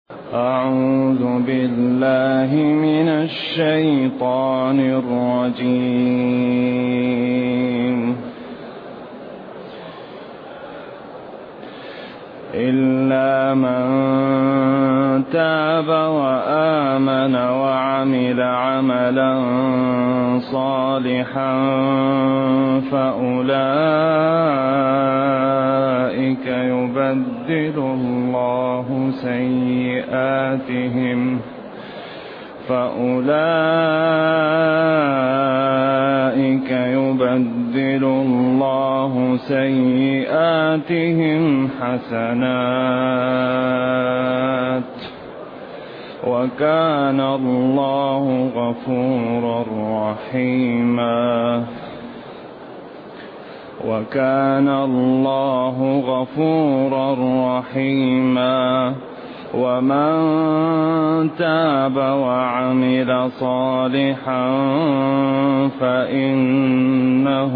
أعوذ بالله من الشيطان الرجيم. إلا من تاب وآمن وعمل عملا صالحا فأولئك يبدل الله سيئاتهم حسنات وكان الله غفورا رحيما. ومن تاب وعمل صالحا فإنه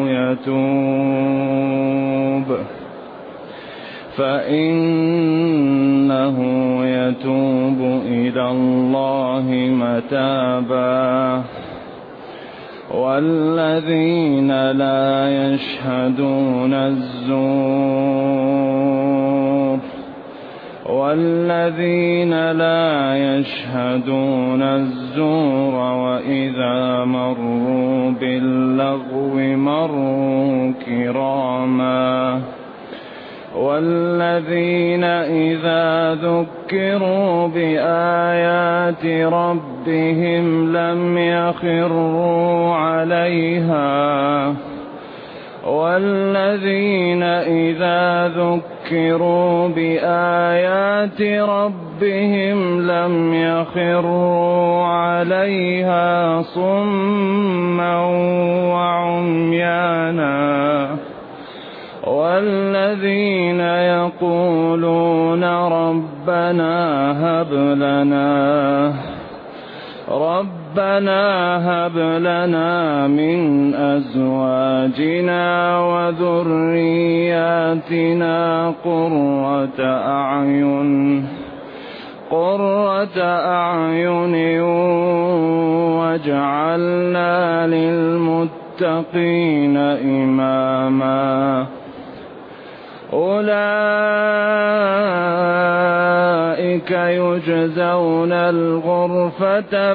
يتوب إلى الله متابا. والذين لا يشهدون الزور وإذا مروا باللغو مروا كراما. والذين إذا ذكروا بآيات ربهم لم يخروا عليها صما وعميانا. والذين يقولون ربنا هب لنا من أزواجنا وذرياتنا قرة أعين واجعلنا للمتقين إماما. أولئك يجزون الغرفة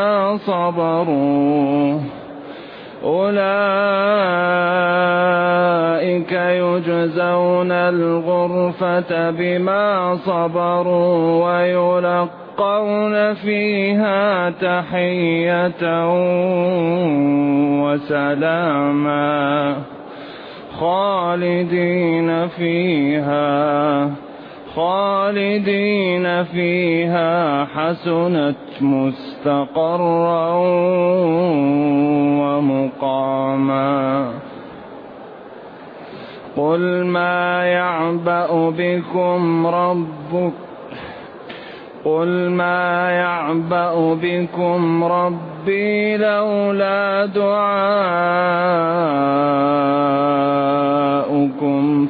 بما صبروا ويلقون فيها تحية وسلاما خالدين فيها حسنت مستقرا ومقاما. قل ما يعبأ بكم ربي لولا دعاؤكم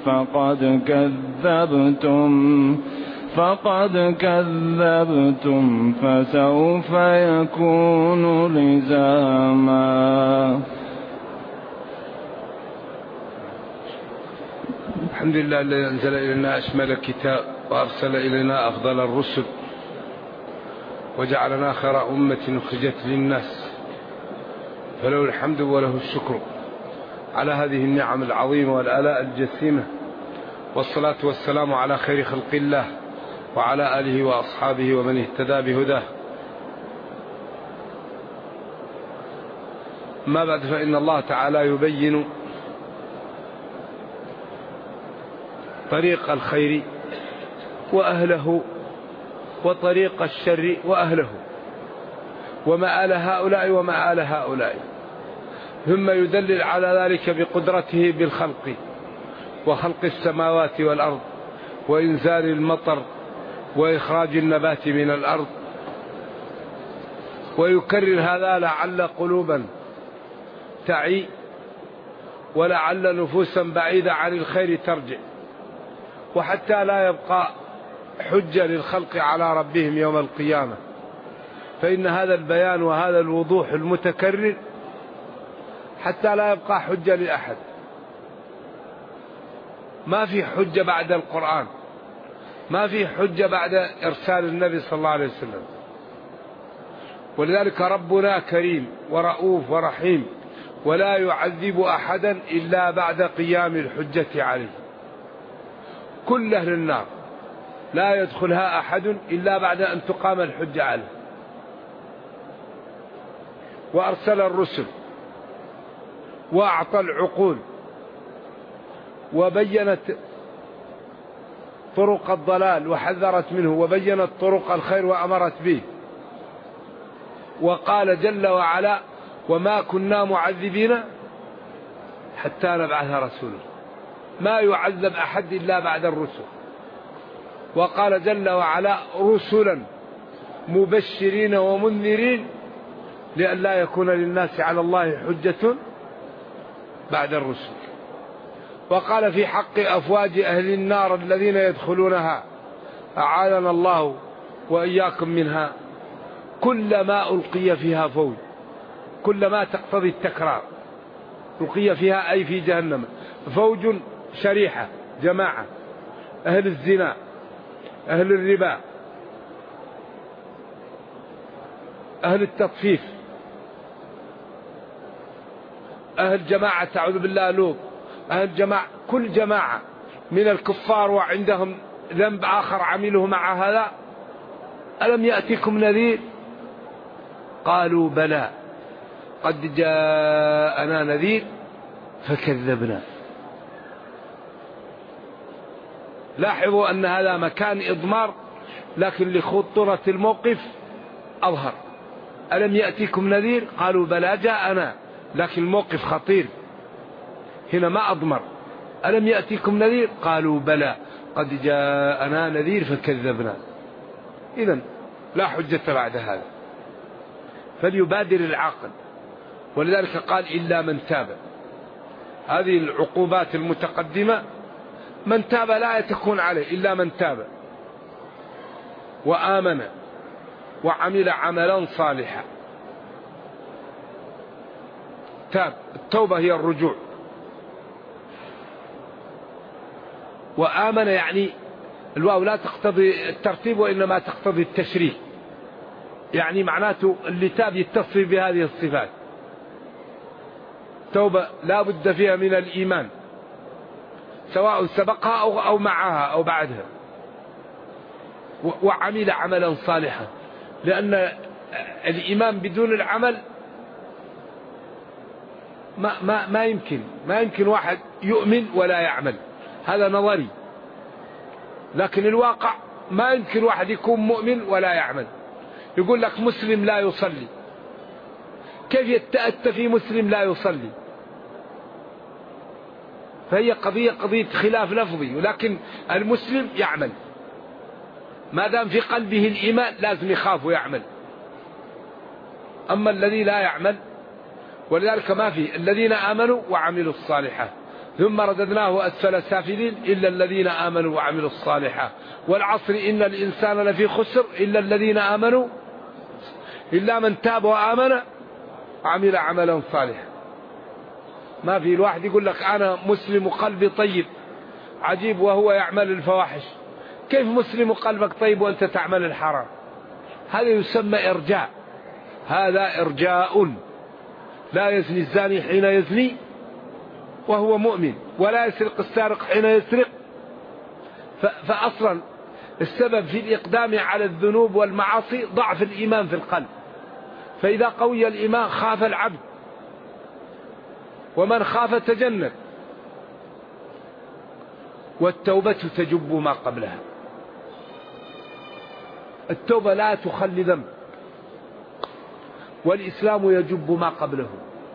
فقد كذبتم فسوف يكون لزاما. الحمد لله الذي أنزل إلينا أشمل الكتاب وأرسل إلينا أفضل الرسل وجعلنا خير أمة أخرجت للناس، فله الحمد وله الشكر على هذه النعم العظيمة والآلاء الجسيمة. والصلاة والسلام على خير خلق الله وعلى آله وأصحابه ومن اهتدى بهداه. ما بعد، فإن الله تعالى يبين طريق الخير وأهله وطريق الشر وأهله ومآل هؤلاء ومآل هؤلاء، ثم يدلل على ذلك بقدرته بالخلق وخلق السماوات والأرض وإنزال المطر وإخراج النبات من الأرض، ويكرر هذا لعل قلوبا تعي ولعل نفوسا بعيدة عن الخير ترجع، وحتى لا يبقى حجة للخلق على ربهم يوم القيامة. فإن هذا البيان وهذا الوضوح المتكرر حتى لا يبقى حجة لأحد. ما في حجة بعد القرآن، ما في حجة بعد إرسال النبي صلى الله عليه وسلم. ولذلك ربنا كريم ورؤوف ورحيم، ولا يعذب أحدا إلا بعد قيام الحجة عليه. كل أهل النار لا يدخلها أحد إلا بعد أن تقام الحجة عليه. وأرسل الرسل وأعطى العقول وبينت طرق الضلال وحذرت منه، وبينت طرق الخير وأمرت به. وقال جل وعلا: وما كنا معذبين حتى نبعث رسولا. ما يعذب أحد إلا بعد الرسل. وقال جل وعلا: رسلا مبشرين ومنذرين لئلا يكون للناس على الله حجة بعد الرسل. وقال في حق أفواج أهل النار الذين يدخلونها: أعاذنا الله وإياكم منها، كلما ألقي فيها فوج، كلما تقتضي التكرار، ألقي فيها أي في جهنم فوج شريحة، جماعة، أهل الزنا، أهل الربا، أهل التطفيف، أهل جماعة تعوذ بالله لوط، أهل جماعة، كل جماعة من الكفار وعندهم ذنب آخر عمله مع هذا. ألم يأتكم نذير؟ قالوا بلى قد جاءنا نذير فكذبنا. لاحظوا أن هذا مكان إضمار، لكن لخطورة الموقف أظهر. ألم يأتكم نذير؟ قالوا بلى جاءنا، لكن الموقف خطير هنا ما أضمر. ألم يأتكم نذير؟ قالوا بلى قد جاءنا نذير فكذبنا. إذن لا حجة بعد هذا، فليبادر العاقل. ولذلك قال: إلا من تاب. هذه العقوبات المتقدمة من تاب لا تكون عليه إلا من تاب وآمن وعمل عملا صالحا. تاب، التوبة هي الرجوع. وآمن يعني الواو لا تقتضي الترتيب وإنما تقتضي التشريك، يعني معناته اللي تاب يتصف بهذه الصفات. توبة لا بد فيها من الإيمان، سواء سبقها أو معها أو بعدها. وعمل عملا صالحا، لأن الإيمان بدون العمل ما يمكن واحد يؤمن ولا يعمل، هذا نظري. لكن الواقع ما يمكن واحد يكون مؤمن ولا يعمل. يقول لك مسلم لا يصلي، كيف يتأتى في مسلم لا يصلي؟ فهي قضية خلاف لفظي، ولكن المسلم يعمل ما دام في قلبه الإيمان، لازم يخاف ويعمل. أما الذي لا يعمل، ولذلك ما في الذين آمنوا وعملوا الصالحات ثم رددناه أسفل سافلين إلا الذين آمنوا وعملوا الصالحات والعصر إن الإنسان لفي خسر إلا الذين آمنوا إلا من تاب وآمن وعمل عملا صالحا. ما في الواحد يقول لك أنا مسلم وقلبي طيب، عجيب، وهو يعمل الفواحش. كيف مسلم وقلبك طيب وأنت تعمل الحرام؟ هذا يسمى إرجاء، هذا إرجاء. لا يزني الزاني حين يزني وهو مؤمن، ولا يسرق السارق حين يسرق. فأصلا السبب في الإقدام على الذنوب والمعاصي ضعف الإيمان في القلب. فإذا قوي الإيمان خاف العبد، ومن خاف تجنب. والتوبة تجب ما قبلها. التوبة لا تخلي ذنب، والإسلام يجب ما قبله.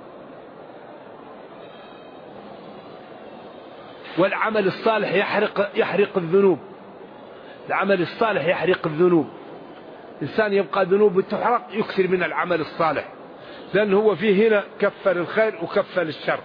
والعمل الصالح يحرق الذنوب. العمل الصالح يحرق الذنوب. إنسان يبقى ذنوب تحرق يكثر من العمل الصالح، لأنه هو فيه هنا كفة للخير وكفة للشر.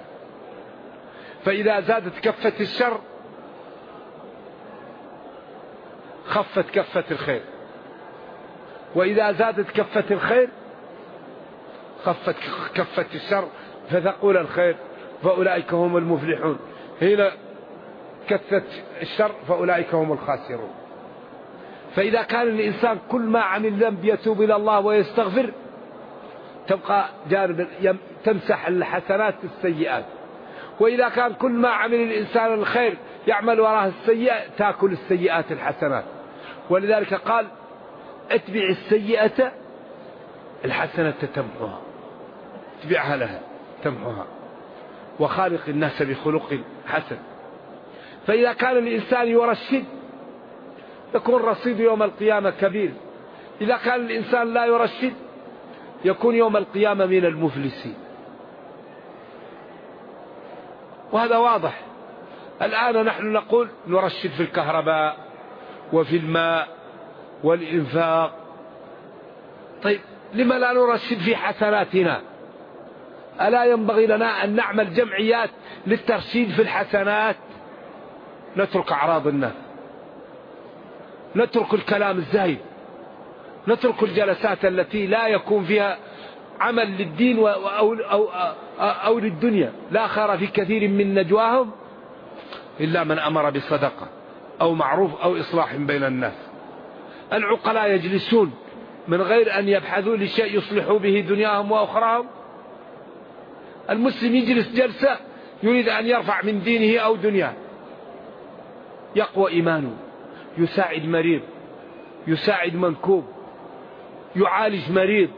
فإذا زادت كفة الشر خفت كفة الخير، وإذا زادت كفة الخير خفت كفة الشر فتقول الخير فأولئك هم المفلحون. هنا كثت الشر فأولئك هم الخاسرون. فإذا كان الإنسان كل ما عمل ذنب يتوب إلى الله ويستغفر، تبقى جانب تمسح الحسنات السيئات. وإذا كان كل ما عمل الإنسان الخير يعمل وراءه السيئة، تأكل السيئات الحسنات. ولذلك قال اتبع السيئة الحسنة تمحوها، اتبعها لها تمحوها، وخالق الناس بخلق حسن. فإذا كان الإنسان يرشد يكون رصيد يوم القيامة كبير. إذا كان الإنسان لا يرشد يكون يوم القيامة من المفلسين. وهذا واضح. الآن نحن نقول نرشد في الكهرباء وفي الماء والإنفاق. طيب لما لا نرشد في حسناتنا؟ ألا ينبغي لنا أن نعمل جمعيات للترشيد في الحسنات؟ نترك أعراض الناس، نترك الكلام الزايد، نترك الجلسات التي لا يكون فيها عمل للدين أو للدنيا. لا خير في كثير من نجواهم إلا من أمر بصدقة أو معروف أو إصلاح بين الناس. العقلاء يجلسون من غير أن يبحثوا لشيء يصلحوا به دنياهم وأخراهم. المسلم يجلس جلسة يريد أن يرفع من دينه أو دنياه، يقوى إيمانه، يساعد مريض، يساعد منكوب، يعالج مريض،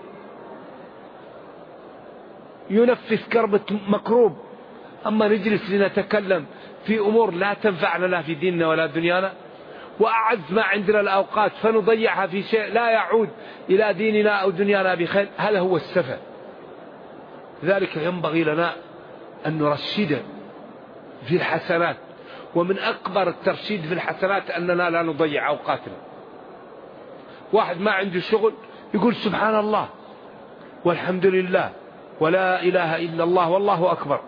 ينفس كربة مكروب. أما نجلس لنتكلم في أمور لا تنفعنا لا في ديننا ولا دنيانا، وأعز ما عندنا الأوقات فنضيعها في شيء لا يعود إلى ديننا أو دنيانا بخير، هذا هو السفه. لذلك ينبغي لنا أن نرشد في الحسنات. ومن أكبر الترشيد في الحسنات أننا لا نضيع أوقاتنا. واحد ما عنده شغل يقول سبحان الله والحمد لله ولا إله إلا الله والله أكبر.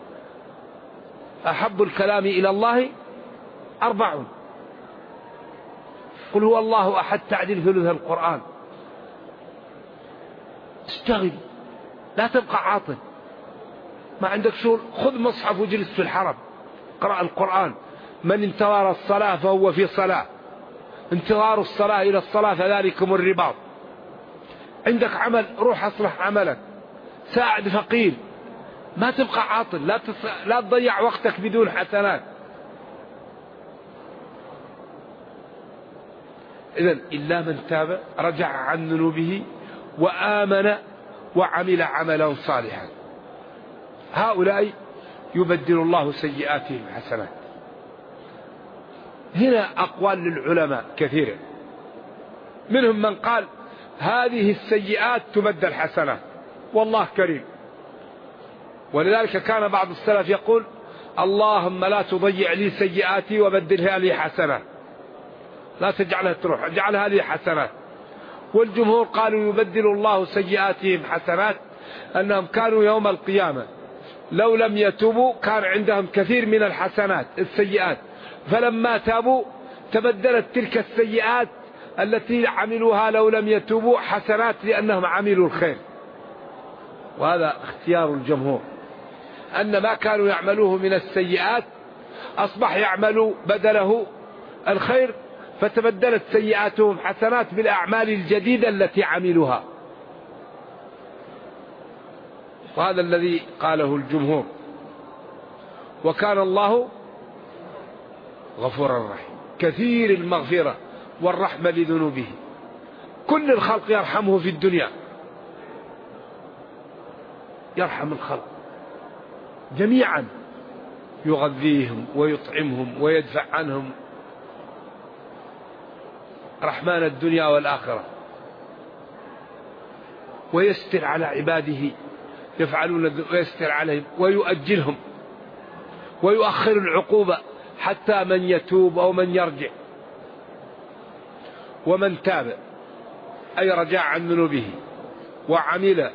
أحب الكلام إلى الله 4: قل هو الله أحد تعديل ثلث القرآن. اشتغل، لا تبقى عاطل. ما عندك شغل خذ مصحف وجلس في الحرم قرأ القرآن. من انتظر الصلاة فهو في صلاة، انتظار الصلاة إلى الصلاة فذلكم الرباط. عندك عمل روح أصلح عملك، ساعد فقير، ما تبقى عاطل. لا تضيع وقتك بدون حسنات. إذن إلا من تاب رجع عن ذنوبه وآمن وعمل عملا صالحا، هؤلاء يبدل الله سيئاتهم حسنات. هنا أقوال للعلماء كثيرة، منهم من قال هذه السيئات تبدل حسنات والله كريم. ولذلك كان بعض السلف يقول اللهم لا تضيع لي سيئاتي وبدلها لي حسنات، لا تجعلها تروح، اجعلها لي حسنات. والجمهور قالوا يبدل الله سيئاتهم حسنات، أنهم كانوا يوم القيامة لو لم يتوبوا كان عندهم كثير من الحسنات السيئات، فلما تابوا تبدلت تلك السيئات التي عملوها لو لم يتوبوا حسنات لأنهم عملوا الخير. وهذا اختيار الجمهور، أن ما كانوا يعملوه من السيئات أصبح يعملوا بدله الخير، فتبدلت سيئاتهم حسنات بالأعمال الجديدة التي عملوها. وهذا الذي قاله الجمهور. وكان الله غفورا رحيما كثير المغفرة والرحمة لذنوبه. كل الخلق يرحمه في الدنيا، يرحم الخلق جميعا، يغذيهم ويطعمهم ويدفع عنهم، رحمن الدنيا والآخرة. ويستر على عباده يفعلون ويستر عليهم ويؤجلهم ويؤخر العقوبة حتى من يتوب أو من يرجع. ومن تاب أي رجع عن ذنوبه وعمل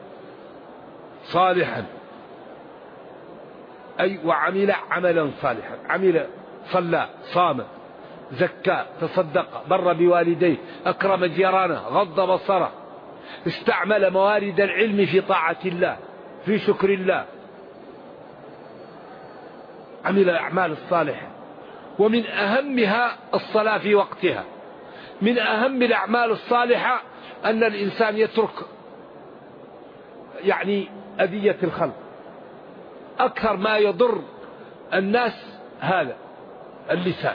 صالحا، أي وعمل عملا صالحا، عمل صلى صام زكى، تصدق، بر بوالديه، أكرم جيرانه، غض بصره، استعمل موارد العلم في طاعة الله، في شكر الله، عمل الأعمال الصالحة. ومن أهمها الصلاة في وقتها. من أهم الأعمال الصالحة أن الإنسان يترك أذية الخلق. أكثر ما يضر الناس هذا اللسان.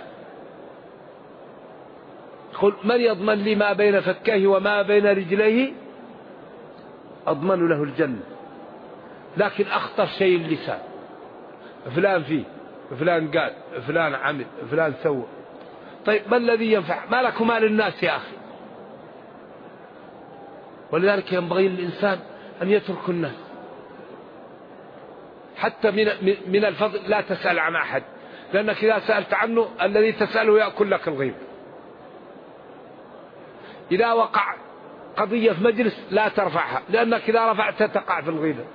قل من يضمن لي ما بين فكيه وما بين رجليه أضمن له الجنة. لكن أخطر شيء اللسان. فلان فيه، فلان قال، فلان عمل، فلان سوى. طيب ما الذي ينفع؟ ما لك وما للناس يا أخي. ولذلك ينبغي للإنسان أن يترك الناس. حتى من الفضل لا تسأل عن أحد، لأنك إذا سألت عنه الذي تسأله يأكل لك الغيبة. إذا وقع قضية في مجلس لا ترفعها، لأنك إذا رفعتها تقع في الغيبة.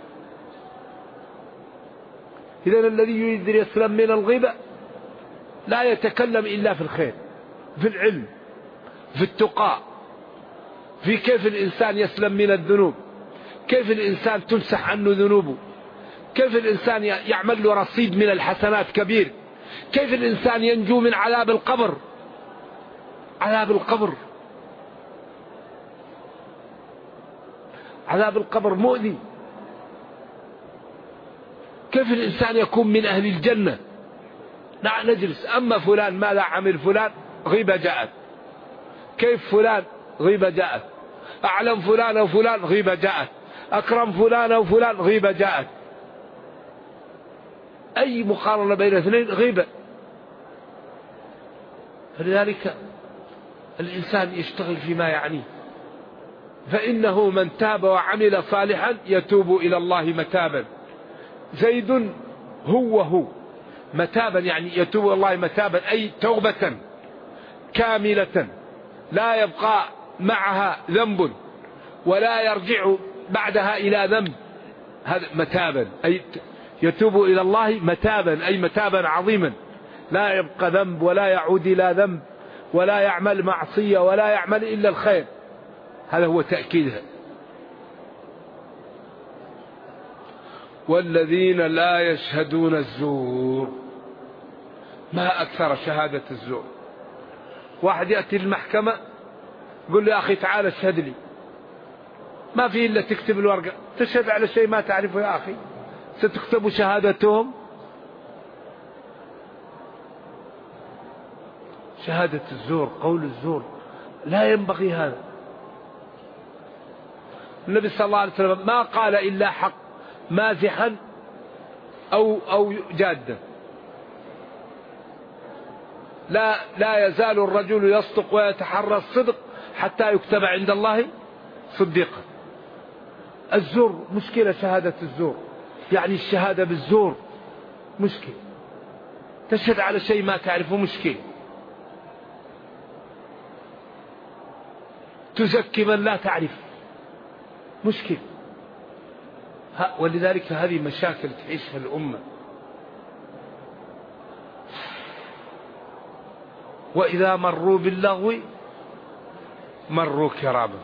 إذن الذي يريد يسلم من الغيبة لا يتكلم إلا في الخير، في العلم، في التقى، في كيف الإنسان يسلم من الذنوب، كيف الإنسان تمسح عنه ذنوبه، كيف الإنسان يعمل له رصيد من الحسنات كبير، كيف الإنسان ينجو من عذاب القبر. عذاب القبر، عذاب القبر مؤذي. كيف الإنسان يكون من أهل الجنة؟ نجلس أما فلان ماذا عمل فلان، غيبة جاءت. كيف فلان، غيبة جاءت. أعلم فلان أو فلان، غيبة جاءت. أكرم فلان أو فلان، غيبة جاءت. أي مقارنة بين اثنين غيبة. فلذلك الإنسان يشتغل فيما يعنيه، فإنه من تاب وعمل صالحا يتوب إلى الله متابا. زيد هو متابا، يتوب إلى الله متابا، أي توبة كاملة لا يبقى معها ذنب ولا يرجع بعدها إلى ذنب. هذا متابا، أي يتوب إلى الله متابا، أي متابا عظيما، لا يبقى ذنب ولا يعود إلى ذنب ولا يعمل معصية ولا يعمل إلا الخير. هذا هو تأكيدها. والذين لا يشهدون الزور. ما أكثر شهادة الزور. واحد يأتي المحكمة يقول له يا أخي تعال اشهد لي، ما في إلا تكتب الورقة، تشهد على شيء ما تعرفه يا أخي، ستكتب شهادتهم. شهادة الزور، قول الزور، لا ينبغي هذا. النبي صلى الله عليه وسلم ما قال إلا حق، مازحا أو جادا. لا يزال الرجل يصدق ويتحرى الصدق حتى يكتب عند الله صديقا. الزور مشكلة، شهادة الزور الشهادة بالزور مشكلة. تشهد على شيء ما تعرفه مشكلة. تزكي من لا تعرف مشكلة. ولذلك هذه مشاكل تعيشها الأمة. وإذا مروا باللغو مروا كراما.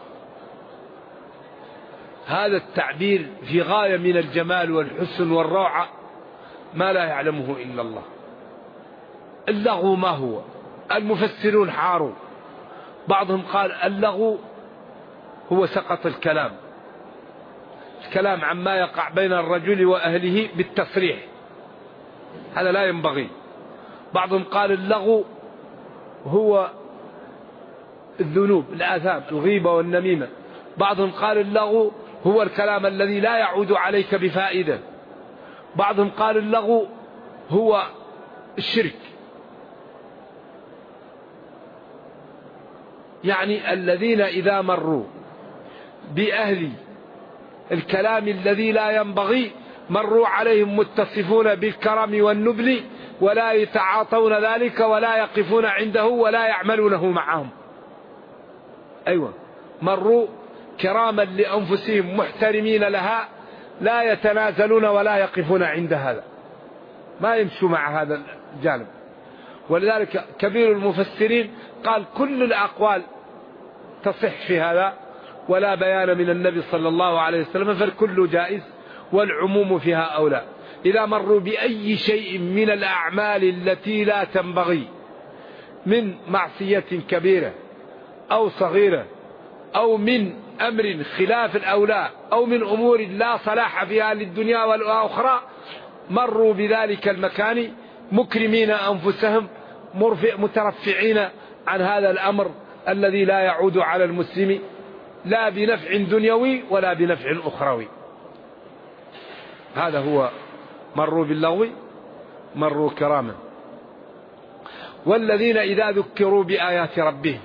هذا التعبير في غاية من الجمال والحسن والروعة، ما لا يعلمه إلا الله. اللغو ما هو؟ المفسرون حاروا. بعضهم قال اللغو هو سقط الكلام عما يقع بين الرجل وأهله بالتصريح، هذا لا ينبغي. بعضهم قال اللغو هو الذنوب، الآثام، الغيبة والنميمة. بعضهم قال اللغو هو الكلام الذي لا يعود عليك بفائدة. بعضهم قال اللغو هو الشرك. الذين إذا مروا بأهل الكلام الذي لا ينبغي مروا عليهم متصفون بالكرم والنبل، ولا يتعاطون ذلك ولا يقفون عنده ولا يعملونه معهم. أيوة، مروا كراما لأنفسهم محترمين لها، لا يتنازلون ولا يقفون عند هذا، ما يمشوا مع هذا الجانب. ولذلك كبير المفسرين قال كل الأقوال تصح في هذا ولا بيان من النبي صلى الله عليه وسلم، فالكل جائز والعموم فيها أولى. إذا مروا بأي شيء من الأعمال التي لا تنبغي من معصية كبيرة أو صغيرة أو من أمر خلاف الأولى أو من أمور لا صلاح فيها للدنيا والأخرى، مروا بذلك المكان مكرمين أنفسهم مترفعين عن هذا الأمر الذي لا يعود على المسلم لا بنفع دنيوي ولا بنفع أخروي. هذا هو مروا باللغو مروا كراما. والذين إذا ذكروا بآيات ربهم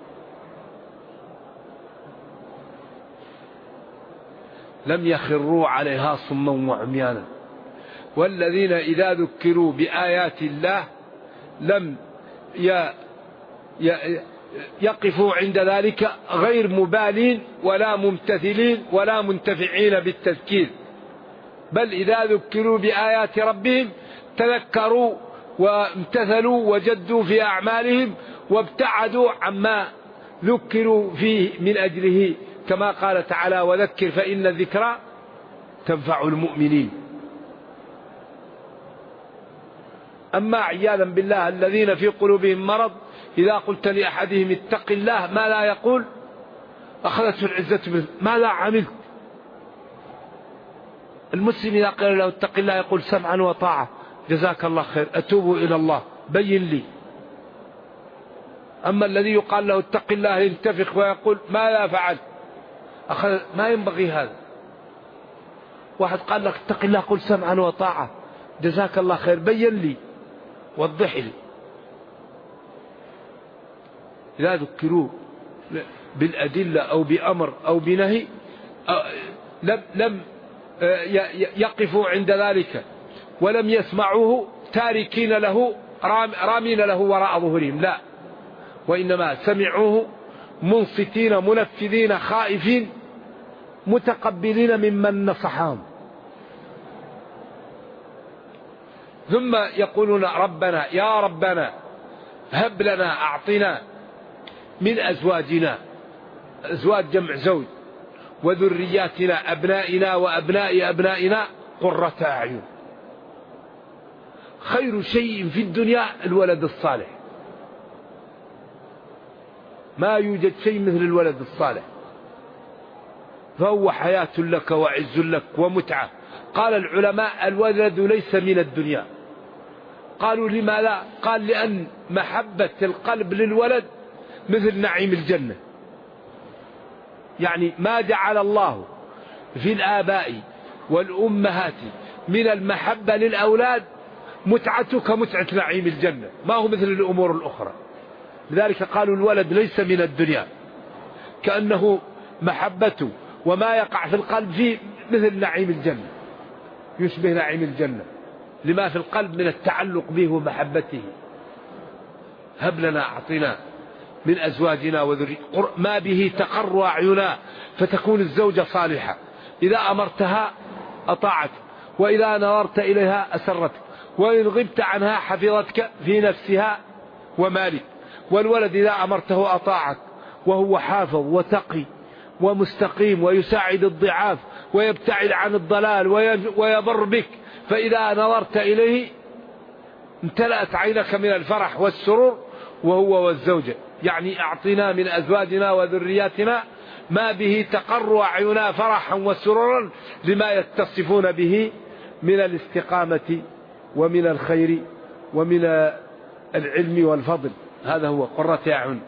لم يخروا عليها صما وعميانا. والذين إذا ذكروا بآيات الله لم يقفوا عند ذلك غير مبالين ولا ممتثلين ولا منتفعين بالتذكير، بل إذا ذكروا بآيات ربهم تذكروا وامتثلوا وجدوا في أعمالهم وابتعدوا عما ذكروا فيه من أجله، كما قال تعالى وذكر فإن الذكرى تنفع المؤمنين. أما عياذا بالله الذين في قلوبهم مرض إذا قلت لأحدهم اتق الله ما لا يقول أخذته العزة منه ماذا عملت. المسلم إذا قال له اتق الله يقول سمعا وطاعة جزاك الله خير أتوب إلى الله بين لي. أما الذي يقال له اتق الله ينتفخ ويقول ماذا فعلت ما ينبغي هذا. واحد قال لك اتق الله قل سمعا وطاعة جزاك الله خير بين لي وضح لي. إذا ذكروا بالأدلة أو بأمر أو بنهي لم يقفوا عند ذلك ولم يسمعوه تاركين له رامين له وراء ظهورهم، لا، وإنما سمعوه منصتين منفذين خائفين متقبلين ممن نصحهم، ثم يقولون ربنا يا ربنا هب لنا أعطنا من أزواجنا، أزواج جمع زوج، وذرياتنا أبنائنا وأبناء أبنائنا قرة أعين. خير شيء في الدنيا الولد الصالح، ما يوجد شيء مثل الولد الصالح، فهو حياة لك وعز لك ومتعة. قال العلماء الولد ليس من الدنيا. قالوا لماذا؟ قال لأن محبة القلب للولد مثل نعيم الجنة. يعني ما جعل الله في الآباء والأمهات من المحبة للأولاد متعته كمتعة نعيم الجنة، ما هو مثل الأمور الأخرى. لذلك قالوا الولد ليس من الدنيا، كأنه محبته وما يقع في القلب فيه مثل نعيم الجنة، يشبه نعيم الجنة لما في القلب من التعلق به ومحبته. هب لنا أعطنا من أزواجنا وذرياتنا ما به تقر أعينا، فتكون الزوجة صالحة، إذا أمرتها أطاعتك وإذا نظرت إليها أسرتك وإن غبت عنها حفظتك في نفسها ومالك. والولد إذا أمرته أطاعك وهو حافظ وتقي ومستقيم ويساعد الضعاف ويبتعد عن الضلال ويبر بك، فإذا نظرت إليه امتلأت عينك من الفرح والسرور وهو والزوجة. يعني أعطنا من أزواجنا وذرياتنا ما به تقر أعينا فرحا وسرورا لما يتصفون به من الاستقامة ومن الخير ومن العلم والفضل. هذا هو قرة أعين.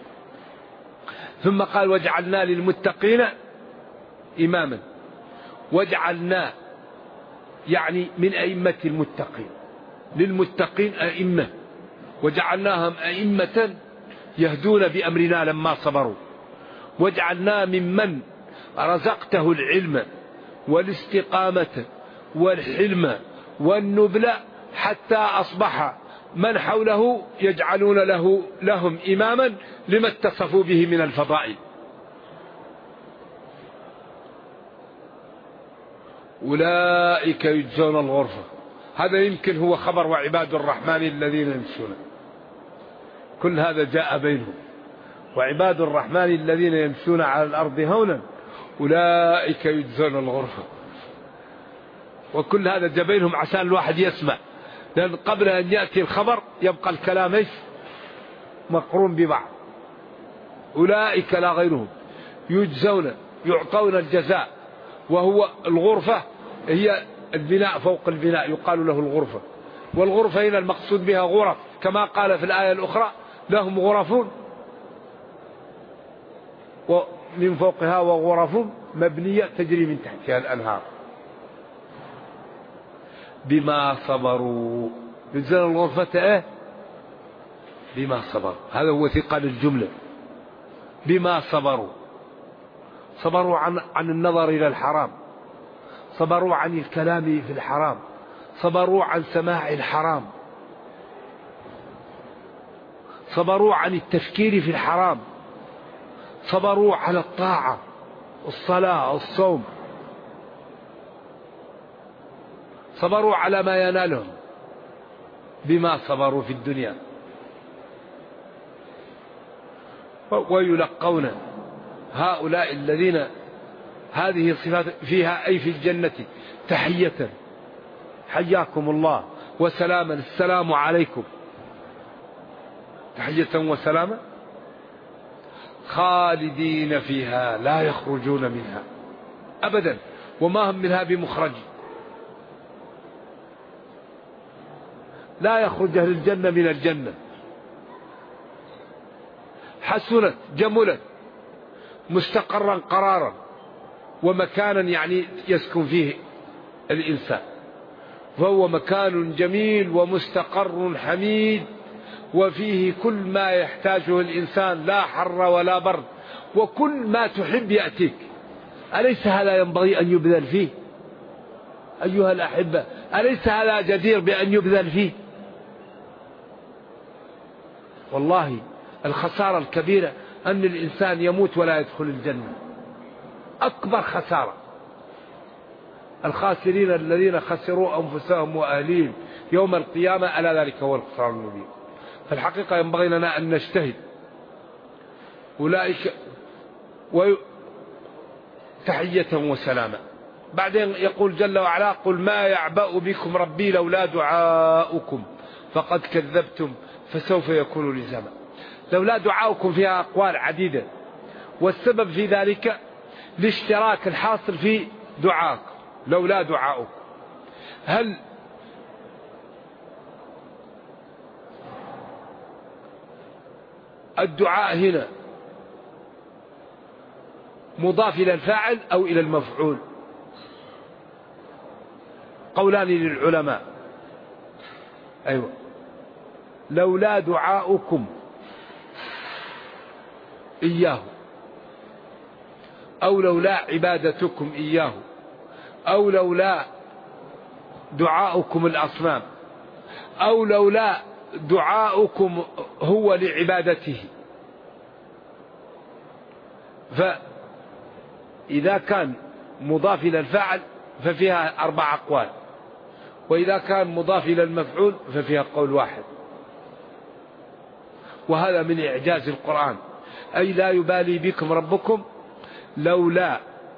ثم قال وجعلنا للمتقين إماما. وجعلنا يعني من أئمة المتقين، للمتقين أئمة، وجعلناهم أئمة يهدون بأمرنا لما صبروا. وجعلنا ممن رزقته العلم والاستقامة والحلم والنبل حتى أصبح من حوله يجعلون لهم إماما لما اتصفوا به من الفضائل. أولئك يجزون الغرفة. هذا يمكن هو خبر وعباد الرحمن الذين يمشون. كل هذا جاء بينهم. وعباد الرحمن الذين يمشون على الأرض هونا أولئك يجزون الغرفة. وكل هذا جاء بينهم عشان الواحد يسمع، لأن قبل أن يأتي الخبر يبقى الكلام إيش؟ مقرون ببعض. أولئك لا غيرهم يجزون، يعطون الجزاء، وهو الغرفة هي البناء فوق البناء، يقال له الغرفة. والغرفة هنا المقصود بها غرف، كما قال في الآية الأخرى لهم غرف ومن فوقها وغرف مبنية تجري من تحتها الأنهار بما صبروا. يجزون الغرفة بما صبروا، هذا هو ثقل الجملة. بما صبروا، صبروا عن النظر إلى الحرام، صبروا عن الكلام في الحرام، صبروا عن سماع الحرام، صبروا عن التفكير في الحرام، صبروا على الطاعة، الصلاة، الصوم، صبروا على ما ينالهم بما صبروا في الدنيا. ويلقون هؤلاء الذين هذه صفات فيها أي في الجنة تحية، حياكم الله وسلاما، السلام عليكم، تحية وسلاما، خالدين فيها لا يخرجون منها أبدا وما هم منها بمخرج. لا يخرج أهل الجنة من الجنة. حسنت جملت مستقرا قرارا ومكانا يعني يسكن فيه الإنسان، فهو مكان جميل ومستقر حميد، وفيه كل ما يحتاجه الإنسان، لا حر ولا برد، وكل ما تحب يأتيك. أليس هذا ينبغي أن يبذل فيه أيها الأحبة؟ أليس هذا جدير بأن يبذل فيه؟ والله الخسارة الكبيرة أن الإنسان يموت ولا يدخل الجنة، أكبر خسارة. الخاسرين الذين خسروا أنفسهم وأهليهم يوم القيامة، ألا ذلك هو الخسران المبين. فالحقيقة ينبغي لنا أن نجتهد. أولئك تحية وسلاما. بعدين يقول جل وعلا قل ما يعبأ بكم ربي لولا دعاؤكم فقد كذبتم فسوف يكون لزاما. لولا دعاؤكم فيها أقوال عديدة، والسبب في ذلك الاشتراك الحاصل في دعاءكم. لولا دعاؤكم، هل الدعاء هنا مضاف إلى الفاعل أو إلى المفعول؟ قولان للعلماء. أيوة، لولا دعاؤكم إياه، أو لولا عبادتكم إياه، أو لولا دعاؤكم الأصنام، أو لولا دعاؤكم هو لعبادته. فإذا كان مضاف إلى الفاعل ففيها 4 أقوال، وإذا كان مضاف إلى المفعول ففيها قول واحد. وهذا من إعجاز القرآن. أي لا يبالي بكم ربكم لولا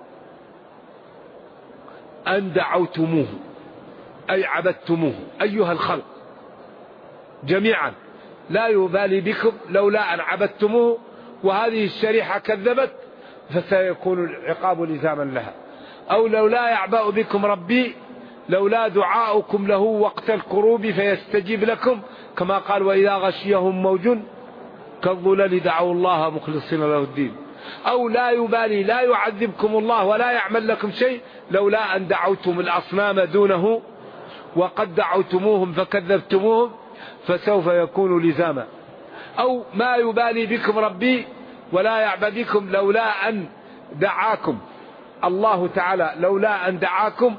أن دعوتموه، أي عبدتموه أيها الخلق جميعا، لا يبالي بكم لولا أن عبدتموه، وهذه الشريحة كذبت فسيكون العقاب لزاما لها. أو لولا يعبأ بكم ربي لولا دعاؤكم له وقت الكروب فيستجيب لكم، كما قال وإذا غشيهم موج كالظلل دعوا الله مخلصين له الدين. أو لا يبالي لا يعذبكم الله ولا يعمل لكم شيء لولا أن دعوتم الأصنام دونه وقد دعوتموهم فكذبتموهم فسوف يكون لزاما. أو ما يبالي بكم ربي ولا يعبأ بكم لولا أن دعاكم الله تعالى، لولا أن دعاكم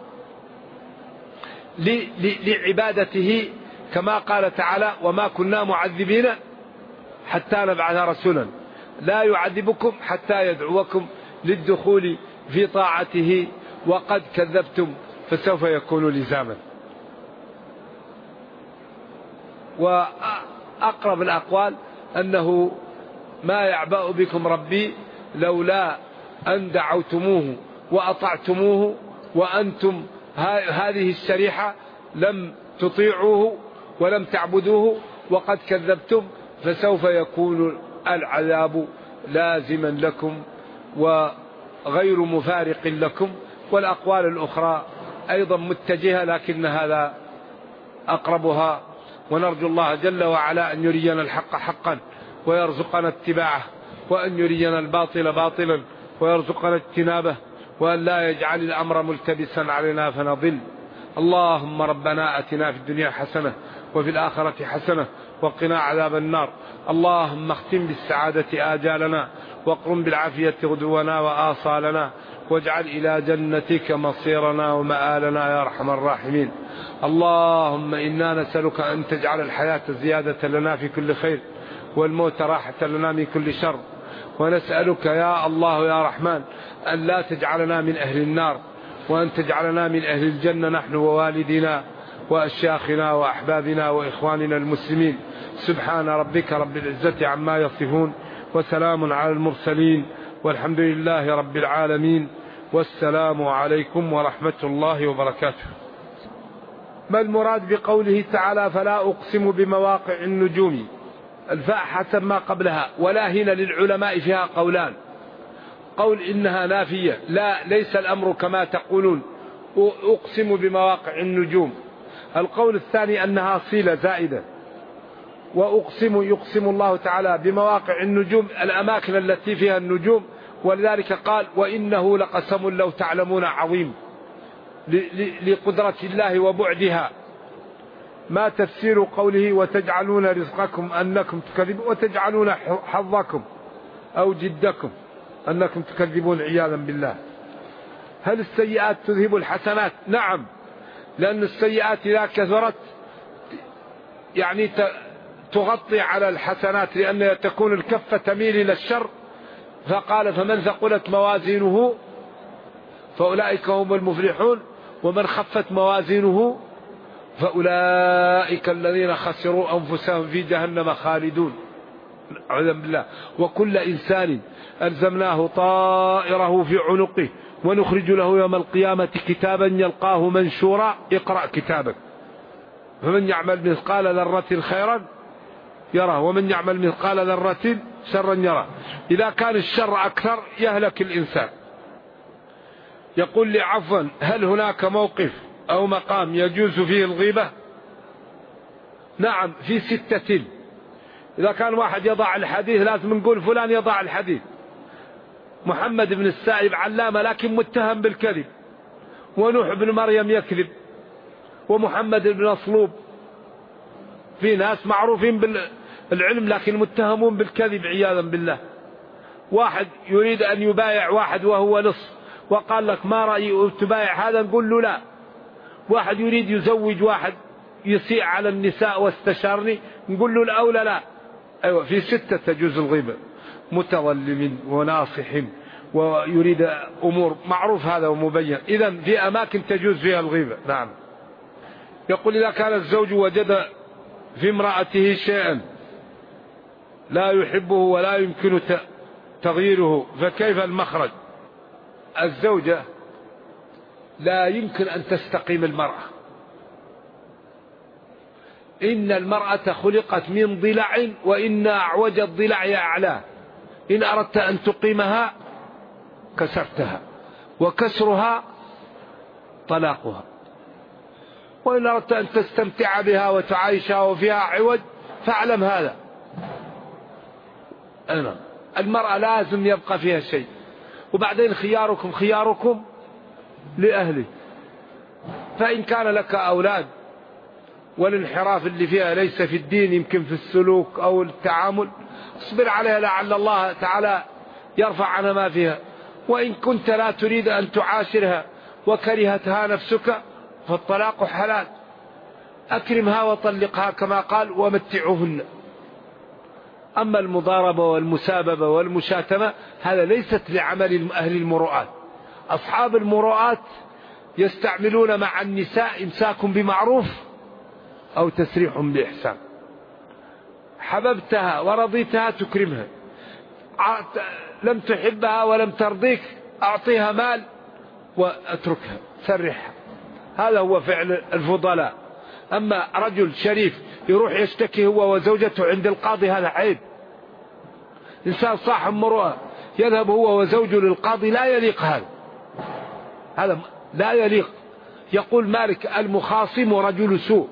لعبادته، كما قال تعالى وما كنا معذبين حتى نبعث رسولا، لا يعذبكم حتى يدعوكم للدخول في طاعته وقد كذبتم فسوف يكون لزاما. وأقرب الأقوال أنه ما يعبأ بكم ربي لولا أن دعوتموه وأطعتموه وأنتم هذه الشريحة لم تطيعوه ولم تعبدوه وقد كذبتم، فسوف يكون العذاب لازما لكم وغير مفارق لكم. والأقوال الأخرى أيضا متجهة، لكن هذا أقربها. ونرجو الله جل وعلا أن يرينا الحق حقا ويرزقنا اتباعه، وأن يرينا الباطل باطلا ويرزقنا اجتنابه، وأن لا يجعل الأمر ملتبسا علينا فنضل. اللهم ربنا أتنا في الدنيا حسنة وفي الآخرة حسنة وقنا عذاب النار. اللهم اختم بالسعادة آجالنا واقرم بالعافية غدونا وآصالنا، واجعل إلى جنتك مصيرنا ومآلنا يا أرحم الراحمين. اللهم إنا نسألك أن تجعل الحياة زيادة لنا في كل خير والموت راحة لنا من كل شر، ونسألك يا الله يا رحمن أن لا تجعلنا من أهل النار، وأن تجعلنا من أهل الجنة نحن ووالدنا وأشياخنا وأحبابنا وإخواننا المسلمين. سبحان ربك رب العزة عما يصفون، وسلام على المرسلين، والحمد لله رب العالمين، والسلام عليكم ورحمة الله وبركاته. ما المراد بقوله تعالى فلا أقسم بمواقع النجوم؟ الفاء حسب ما قبلها، ولا هنا للعلماء فيها قولان: قول إنها نافية، لا ليس الأمر كما تقولون أقسم بمواقع النجوم. القول الثاني أنها صلة زائدة، وأقسم يقسم الله تعالى بمواقع النجوم الأماكن التي فيها النجوم، ولذلك قال وإنه لقسم لو تعلمون عظيم، لقدرة الله وبعدها. ما تفسير قوله وتجعلون رزقكم أنكم تكذبون، وتجعلون حظكم أو جدكم أنكم تكذبون عياذا بالله؟ هل السيئات تذهب الحسنات؟ نعم، لأن السيئات إذا كثرت يعني تغطي على الحسنات، لأن تكون الكفة تميل إلى الشر. فقال فمن ثقلت موازينه فأولئك هم المفلحون، ومن خفت موازينه فأولئك الذين خسروا أنفسهم في جهنم خالدون أعوذ بالله. وكل إنسان ألزمناه طائره في عنقه ونخرج له يوم القيامة كتابا يلقاه منشورا اقرأ كتابك، فمن يعمل مثقال ذرة خيرا يره ومن يعمل مثقال ذرة شرا يره. إذا كان الشر أكثر يهلك الإنسان. يقول لي عفوا، هل هناك موقف أو مقام يجوز فيه الغيبة؟ نعم، في 6. إذا كان واحد يضع الحديث لازم نقول فلان يضع الحديث. محمد بن السائب علامة لكن متهم بالكذب، ونوح بن مريم يكذب، ومحمد بن أصلوب، في ناس معروفين بالعلم لكن متهمون بالكذب عياذا بالله. واحد يريد أن يبايع واحد وهو نصف، وقال لك ما رأيي تبايع هذا، نقول له لا. واحد يريد يزوج واحد يسيء على النساء واستشارني، نقول له الأولى لا. أيوة، في 6 تجوز الغيبة: متظلم وناصح ويريد أمور معروف هذا ومبين. إذن في أماكن تجوز فيها الغيبة. نعم. يقول إذا كان الزوج وجد في امرأته شيئا لا يحبه ولا يمكن تغييره فكيف المخرج؟ الزوجة لا يمكن أن تستقيم المرأة. إن المرأة خلقت من ضلع، وإن أعوج الضلع أعلاه. إن أردت أن تقيمها كسرتها، وكسرها طلاقها. وإن أردت أن تستمتع بها وتعايشها وفيها عوج فاعلم هذا. المرأة لازم يبقى فيها شيء. وبعدين خياركم لأهله. فإن كان لك أولاد والانحراف اللي فيها ليس في الدين، يمكن في السلوك أو التعامل، اصبر عليها لعل الله تعالى يرفع عنها ما فيها. وإن كنت لا تريد أن تعاشرها وكرهتها نفسك فالطلاق حلال. أكرمها وطلقها كما قال ومتعوهن. أما المضاربة والمساببة والمشاتمة هذا ليست لعمل أهل المروءات. أصحاب المروءات يستعملون مع النساء إمساك بمعروف أو تسريح بإحسان. حببتها ورضيتها تكرمها، لم تحبها ولم ترضيك أعطيها مال واتركها سرحها. هذا هو فعل الفضلاء. أما رجل شريف يروح يشتكي هو وزوجته عند القاضي هذا عيب. إنسان صاحب مروءة يذهب هو وزوجه للقاضي لا يليق هذا لا يليق. يقول مالك المخاصم رجل سوء،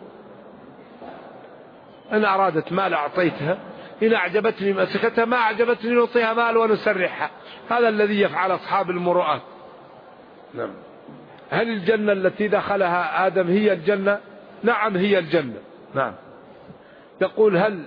إن أرادت مال أعطيتها، إن أعجبتني مسكتها، ما أعجبتني نعطيها مال ونسرحها. هذا الذي يفعل أصحاب المروءات. نعم. هل الجنة التي دخلها آدم هي الجنة؟ نعم هي الجنة. نعم. يقول هل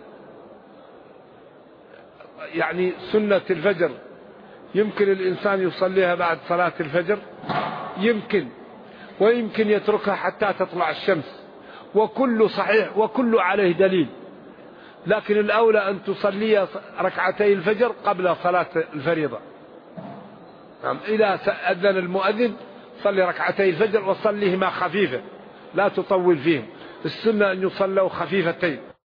يعني سنة الفجر يمكن الإنسان يصليها بعد صلاة الفجر؟ يمكن، ويمكن يتركها حتى تطلع الشمس، وكل صحيح وكل عليه دليل. لكن الأولى أن تصلي ركعتي الفجر قبل صلاة الفريضة. نعم. إذا أذن المؤذن صلي ركعتي الفجر وصليهما خفيفة لا تطول فيهم. السنة أن يصلوا خفيفتين.